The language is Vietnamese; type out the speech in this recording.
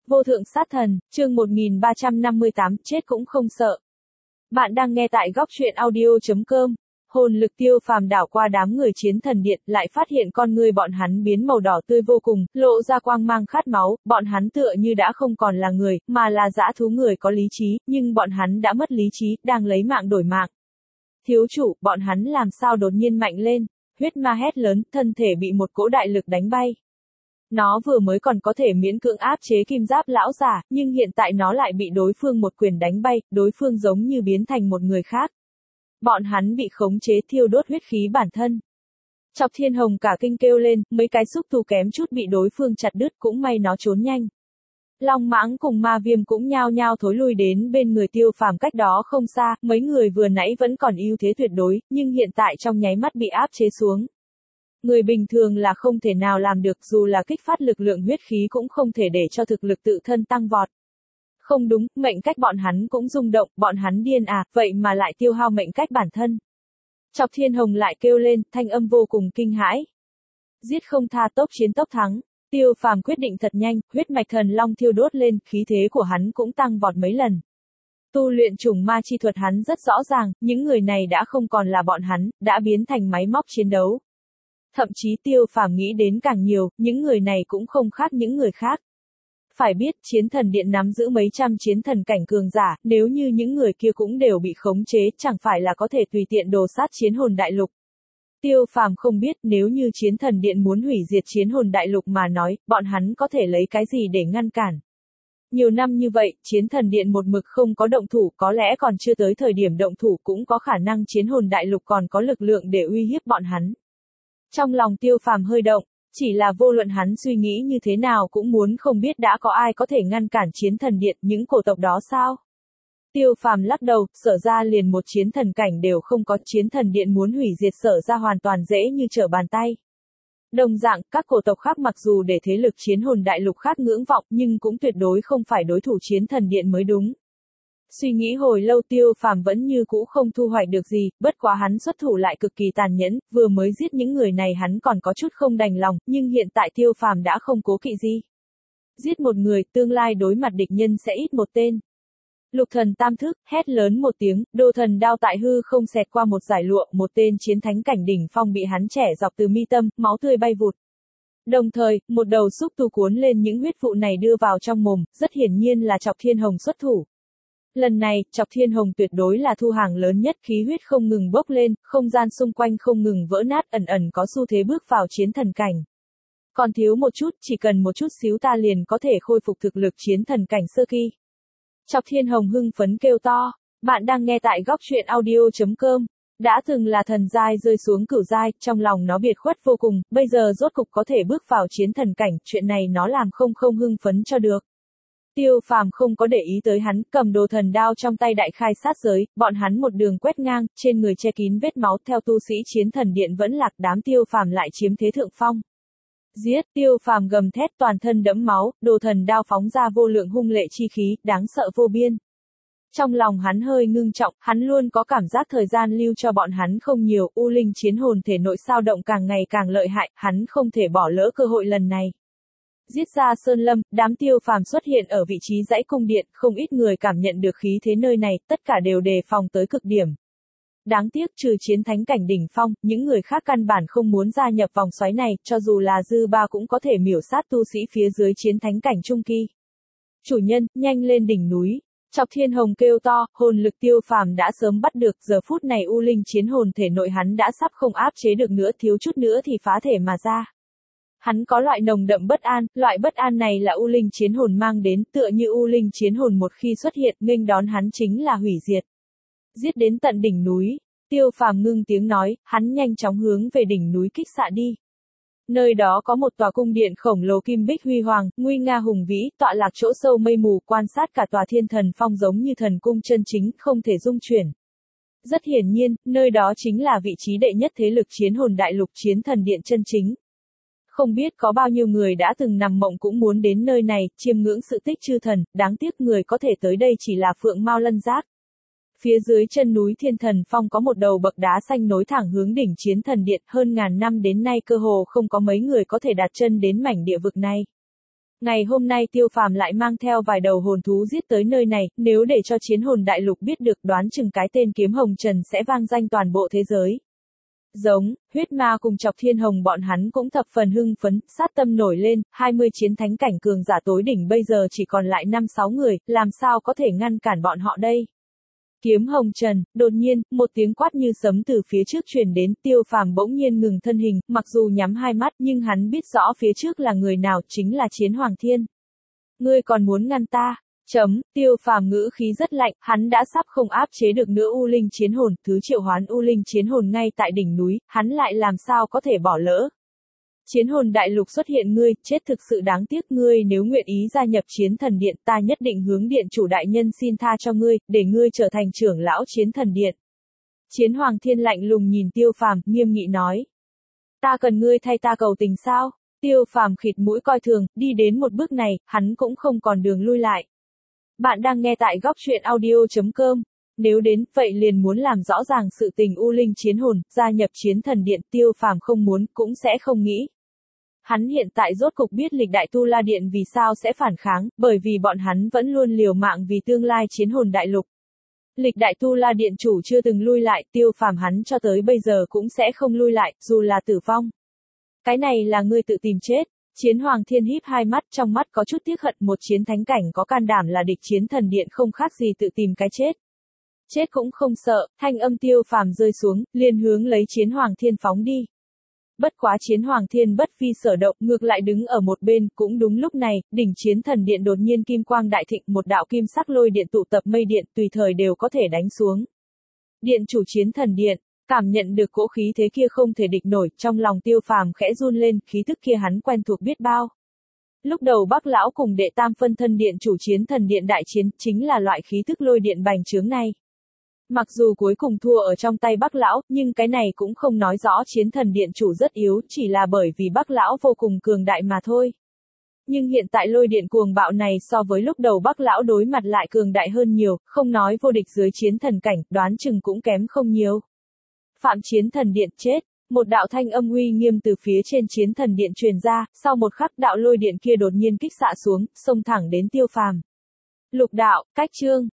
Vô thượng sát thần, chương 1358, chết cũng không sợ. Bạn đang nghe tại góc truyện audio.com. Hồn lực Tiêu Phàm đảo qua đám người chiến thần điện, lại phát hiện con ngươi bọn hắn biến màu đỏ tươi vô cùng, lộ ra quang mang khát máu, bọn hắn tựa như đã không còn là người, mà là dã thú người có lý trí, nhưng bọn hắn đã mất lý trí, đang lấy mạng đổi mạng. Thiếu chủ, bọn hắn làm sao đột nhiên mạnh lên? Huyết ma hét lớn, thân thể bị một cỗ đại lực đánh bay. Nó vừa mới còn có thể miễn cưỡng áp chế kim giáp lão giả, nhưng hiện tại nó lại bị đối phương một quyền đánh bay, đối phương giống như biến thành một người khác. Bọn hắn bị khống chế thiêu đốt huyết khí bản thân. Chọc Thiên Hồng cả kinh kêu lên, mấy cái xúc tu kém chút bị đối phương chặt đứt, cũng may nó trốn nhanh. Long Mãng cùng Ma Viêm cũng nhao nhao thối lui đến bên người Tiêu Phàm cách đó không xa, mấy người vừa nãy vẫn còn ưu thế tuyệt đối, nhưng hiện tại trong nháy mắt bị áp chế xuống. Người bình thường là không thể nào làm được, dù là kích phát lực lượng huyết khí cũng không thể để cho thực lực tự thân tăng vọt. Không đúng, mệnh cách bọn hắn cũng rung động, bọn hắn điên à, vậy mà lại tiêu hao mệnh cách bản thân. Chọc Thiên Hồng lại kêu lên, thanh âm vô cùng kinh hãi. Giết không tha, tốc chiến tốc thắng. Tiêu Phàm quyết định thật nhanh, huyết mạch thần long thiêu đốt lên, khí thế của hắn cũng tăng vọt mấy lần. Tu luyện trùng ma chi thuật hắn rất rõ ràng, những người này đã không còn là bọn hắn, đã biến thành máy móc chiến đấu. Thậm chí Tiêu Phàm nghĩ đến càng nhiều, những người này cũng không khác những người khác. Phải biết, chiến thần điện nắm giữ mấy trăm chiến thần cảnh cường giả, nếu như những người kia cũng đều bị khống chế, chẳng phải là có thể tùy tiện đồ sát chiến hồn đại lục. Tiêu Phàm không biết, nếu như chiến thần điện muốn hủy diệt chiến hồn đại lục mà nói, bọn hắn có thể lấy cái gì để ngăn cản. Nhiều năm như vậy, chiến thần điện một mực không có động thủ, có lẽ còn chưa tới thời điểm động thủ, cũng có khả năng chiến hồn đại lục còn có lực lượng để uy hiếp bọn hắn. Trong lòng Tiêu Phàm hơi động, chỉ là vô luận hắn suy nghĩ như thế nào cũng muốn không biết đã có ai có thể ngăn cản chiến thần điện, những cổ tộc đó sao? Tiêu Phàm lắc đầu, Sở ra liền một chiến thần cảnh đều không có, chiến thần điện muốn hủy diệt Sở ra hoàn toàn dễ như trở bàn tay. Đồng dạng, các cổ tộc khác mặc dù để thế lực chiến hồn đại lục khác ngưỡng vọng, nhưng cũng tuyệt đối không phải đối thủ chiến thần điện mới đúng. Suy nghĩ hồi lâu Tiêu Phàm vẫn như cũ không thu hoạch được gì, bất quá hắn xuất thủ lại cực kỳ tàn nhẫn, vừa mới giết những người này hắn còn có chút không đành lòng, nhưng hiện tại Tiêu Phàm đã không cố kỵ gì. Giết một người, tương lai đối mặt địch nhân sẽ ít một tên. Lục thần tam thức, hét lớn một tiếng, đồ thần đao tại hư không xẹt qua một dải lụa, một tên chiến thánh cảnh đỉnh phong bị hắn chẻ dọc từ mi tâm, máu tươi bay vụt. Đồng thời, một đầu xúc tu cuốn lên những huyết vụ này đưa vào trong mồm, rất hiển nhiên là Chọc Thiên Hồng xuất thủ. Lần này, Chọc Thiên Hồng tuyệt đối là thu hàng lớn nhất, khí huyết không ngừng bốc lên, không gian xung quanh không ngừng vỡ nát, ẩn ẩn có xu thế bước vào chiến thần cảnh. Còn thiếu một chút, chỉ cần một chút xíu ta liền có thể khôi phục thực lực chiến thần cảnh sơ kỳ. Chọc Thiên Hồng hưng phấn kêu to, bạn đang nghe tại góc truyện audio.com. Đã từng là thần giai rơi xuống cửu giai, trong lòng nó biệt khuất vô cùng, bây giờ rốt cục có thể bước vào chiến thần cảnh, chuyện này nó làm không hưng phấn cho được. Tiêu Phàm không có để ý tới hắn, cầm đồ thần đao trong tay đại khai sát giới, bọn hắn một đường quét ngang, trên người che kín vết máu, theo tu sĩ chiến thần điện vẫn lạc, đám Tiêu Phàm lại chiếm thế thượng phong. Giết! Tiêu Phàm gầm thét, toàn thân đẫm máu, đồ thần đao phóng ra vô lượng hung lệ chi khí, đáng sợ vô biên. Trong lòng hắn hơi ngưng trọng, hắn luôn có cảm giác thời gian lưu cho bọn hắn không nhiều, u linh chiến hồn thể nội sao động càng ngày càng lợi hại, hắn không thể bỏ lỡ cơ hội lần này. Giết ra sơn lâm, đám Tiêu Phàm xuất hiện ở vị trí dãy cung điện, không ít người cảm nhận được khí thế nơi này, tất cả đều đề phòng tới cực điểm. Đáng tiếc trừ chiến thánh cảnh đỉnh phong, những người khác căn bản không muốn gia nhập vòng xoáy này, cho dù là dư ba cũng có thể miểu sát tu sĩ phía dưới chiến thánh cảnh trung kỳ. Chủ nhân, nhanh lên đỉnh núi. Chọc Thiên Hồng kêu to, hồn lực Tiêu Phàm đã sớm bắt được, giờ phút này u linh chiến hồn thể nội hắn đã sắp không áp chế được nữa, thiếu chút nữa thì phá thể mà ra. Hắn có loại nồng đậm bất an, loại bất an này là u linh chiến hồn mang đến, tựa như u linh chiến hồn một khi xuất hiện, nghênh đón hắn chính là hủy diệt. Giết đến tận đỉnh núi, Tiêu Phàm ngưng tiếng nói, hắn nhanh chóng hướng về đỉnh núi kích xạ đi. Nơi đó có một tòa cung điện khổng lồ kim bích huy hoàng, nguy nga hùng vĩ, tọa lạc chỗ sâu mây mù, quan sát cả tòa thiên thần phong giống như thần cung chân chính, không thể dung chuyển. Rất hiển nhiên, nơi đó chính là vị trí đệ nhất thế lực chiến hồn đại lục, chiến thần điện chân chính. Không biết có bao nhiêu người đã từng nằm mộng cũng muốn đến nơi này, chiêm ngưỡng sự tích chư thần, đáng tiếc người có thể tới đây chỉ là Phượng Mao Lân Giác. Phía dưới chân núi Thiên Thần Phong có một đầu bậc đá xanh nối thẳng hướng đỉnh chiến thần điện, hơn ngàn năm đến nay cơ hồ không có mấy người có thể đặt chân đến mảnh địa vực này. Ngày hôm nay Tiêu Phàm lại mang theo vài đầu hồn thú giết tới nơi này, nếu để cho chiến hồn đại lục biết được đoán chừng cái tên Kiếm Hồng Trần sẽ vang danh toàn bộ thế giới. Giống, huyết ma cùng Chọc Thiên Hồng bọn hắn cũng thập phần hưng phấn, sát tâm nổi lên, 20 chiến thánh cảnh cường giả tối đỉnh bây giờ chỉ còn lại 5-6 người, làm sao có thể ngăn cản bọn họ đây? Kiếm Hồng Trần, đột nhiên, một tiếng quát như sấm từ phía trước truyền đến, Tiêu Phàm bỗng nhiên ngừng thân hình, mặc dù nhắm hai mắt nhưng hắn biết rõ phía trước là người nào, chính là Chiến Hoàng Thiên. Ngươi còn muốn ngăn ta? Tiêu Phàm ngữ khí rất lạnh, hắn đã sắp không áp chế được nữa U Linh Chiến Hồn, thứ triệu hoán U Linh Chiến Hồn ngay tại đỉnh núi, hắn lại làm sao có thể bỏ lỡ. Chiến hồn đại lục xuất hiện ngươi, chết thực sự đáng tiếc, ngươi nếu nguyện ý gia nhập Chiến Thần Điện, ta nhất định hướng điện chủ đại nhân xin tha cho ngươi, để ngươi trở thành trưởng lão Chiến Thần Điện. Chiến Hoàng Thiên lạnh lùng nhìn Tiêu Phàm, nghiêm nghị nói. Ta cần ngươi thay ta cầu tình sao? Tiêu Phàm khịt mũi coi thường, đi đến một bước này, hắn cũng không còn đường lui lại. Bạn đang nghe tại góc truyện audio.com. Nếu đến, vậy liền muốn làm rõ ràng sự tình U Linh Chiến Hồn, gia nhập Chiến Thần Điện, Tiêu Phàm không muốn, cũng sẽ không nghĩ. Hắn hiện tại rốt cục biết lịch đại Tu La Điện vì sao sẽ phản kháng, bởi vì bọn hắn vẫn luôn liều mạng vì tương lai chiến hồn đại lục. Lịch đại Tu La Điện chủ chưa từng lui lại, Tiêu Phàm hắn cho tới bây giờ cũng sẽ không lui lại, dù là tử vong. Cái này là ngươi tự tìm chết. Chiến Hoàng Thiên híp hai mắt, trong mắt có chút tiếc hận, một chiến thánh cảnh có can đảm là địch Chiến Thần Điện không khác gì tự tìm cái chết. Chết cũng không sợ, thanh âm Tiêu Phàm rơi xuống, liền hướng lấy Chiến Hoàng Thiên phóng đi. Bất quá Chiến Hoàng Thiên bất phi sở động, ngược lại đứng ở một bên, cũng đúng lúc này, đỉnh Chiến Thần Điện đột nhiên kim quang đại thịnh, một đạo kim sắc lôi điện tụ tập mây điện, tùy thời đều có thể đánh xuống. Điện chủ Chiến Thần Điện, cảm nhận được cỗ khí thế kia không thể địch nổi, trong lòng Tiêu Phàm khẽ run lên, khí tức kia hắn quen thuộc biết bao. Lúc đầu Bắc lão cùng đệ tam phân thân điện chủ Chiến Thần Điện đại chiến, chính là loại khí tức lôi điện bành trướng này. Mặc dù cuối cùng thua ở trong tay Bắc lão, nhưng cái này cũng không nói rõ Chiến Thần Điện chủ rất yếu, chỉ là bởi vì Bắc lão vô cùng cường đại mà thôi. Nhưng hiện tại lôi điện cuồng bạo này so với lúc đầu Bắc lão đối mặt lại cường đại hơn nhiều, không nói vô địch dưới chiến thần cảnh, đoán chừng cũng kém không nhiều. Phạm Chiến Thần Điện chết, một đạo thanh âm uy nghiêm từ phía trên Chiến Thần Điện truyền ra, sau một khắc đạo lôi điện kia đột nhiên kích xạ xuống, xông thẳng đến Tiêu Phàm. Lục đạo, cách chương.